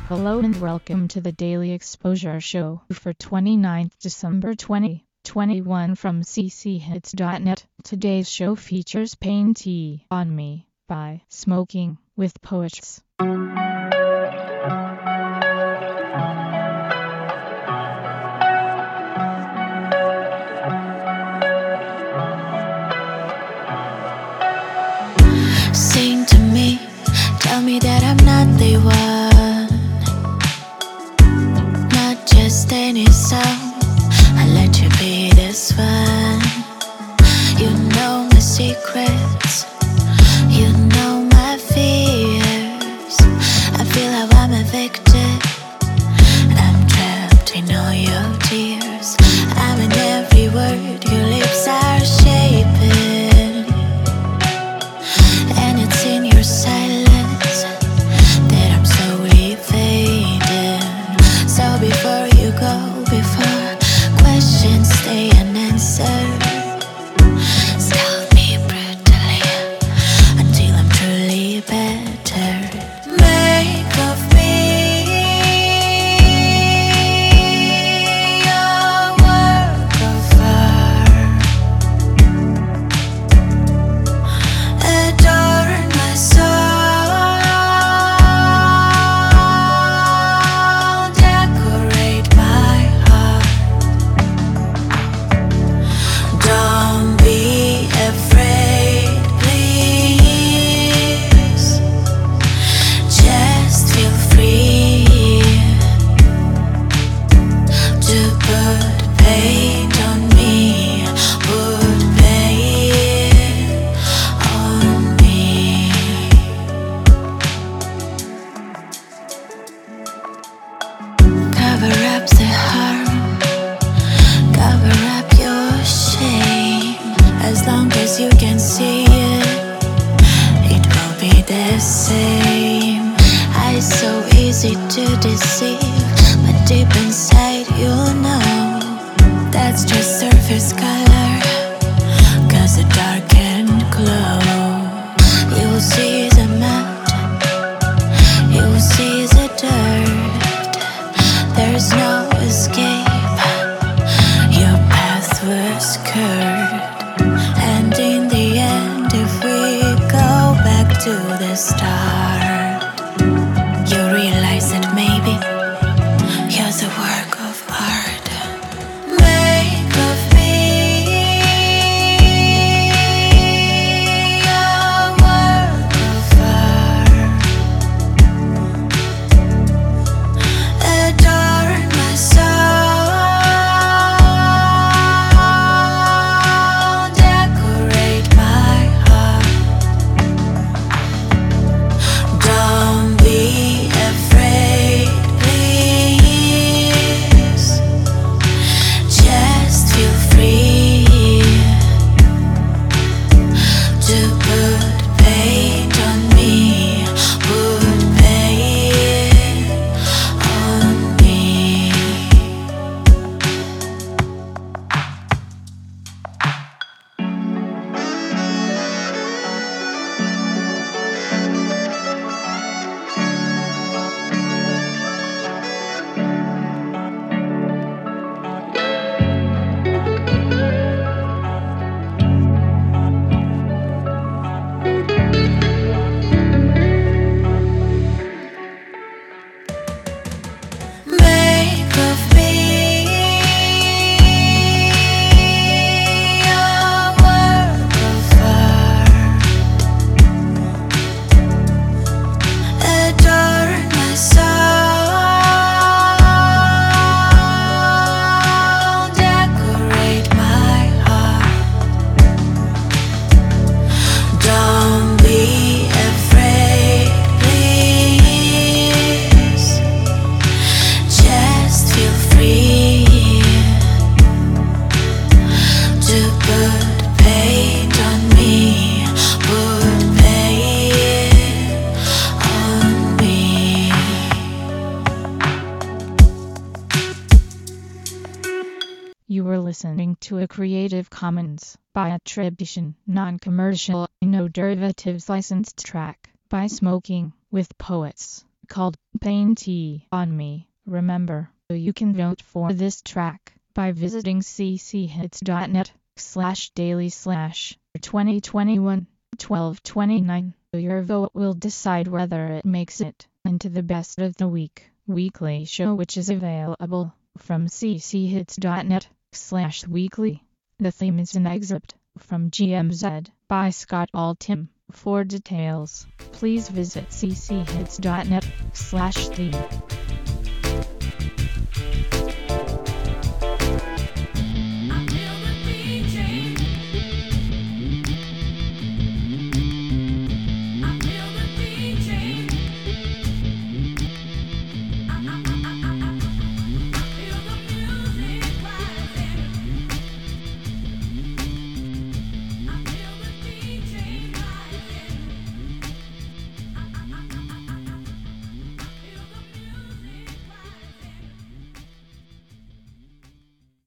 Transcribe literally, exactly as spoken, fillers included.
Hello and welcome to the Daily Exposure Show for twenty-ninth December twenty twenty-one from c c hits dot net. Today's show features Paint on Me by Smoking with Poets. Sing to me, tell me that I'm not the one, not just any song. I let you be this one. You know my secrets, you know my fears. I feel how I'm addicted, and I'm trapped in all your tears. I'm in every word your lips are shaping, and it's in your silence that I'm slowly fading. So before you go, before questions stay unanswered, scold me brutally until I'm truly better. Make of me your work of art. Adorn my soul, decorate my heart. Don't be afraid, please. Just feel free to put paint on me, put paint on me. Cover up the harm, cover up your shame. As long as you can see it, it will be the same. Eyes so easy to deceive, but deep inside you'll know that's just surface color, 'cause the dark can glow. You'll see the mud, you'll see the dirt. There's no escape, your path was curved. And in the end, if we go back to the start, you realize that maybe you're the work of art. Make of me your work of art. Adorn my soul, decorate my heart. Don't be afraid, please. Just feel free to put paint on me, put paint on me. Make of me your work of art. Adorn my soul, decorate my heart. Don't be afraid, please. Just feel free to put paint on me, put paint on me. You were listening to a Creative Commons by attribution, non-commercial, no derivatives licensed track by Smoking with Poets. called Paint on Me. Remember, you can vote for this track by visiting cchits.net slash daily slash 2021 12 29. Your vote will decide whether it makes it into the best of the week weekly show, which is available from cchits.net slash weekly. The theme is an excerpt from G M Z by Scott Altham. For details, please visit cchits.net slash theme.